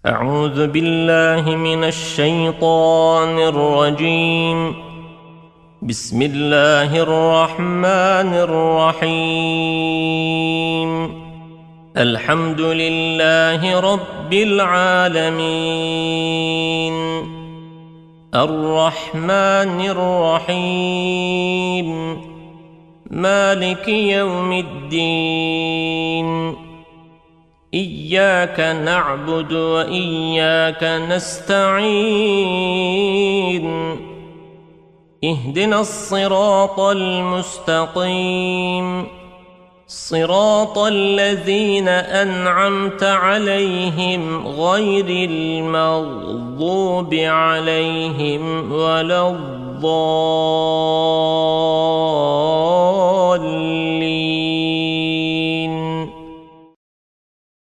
أعوذ بالله من الشيطان الرجيم. بسم الله الرحمن الرحيم. الحمد لله رب العالمين، الرحمن الرحيم، مالك يوم الدين. إياك نعبد وإياك نستعين. اهدنا الصراط المستقيم، صراط الذين أنعمت عليهم غير المغضوب عليهم ولا الضالين.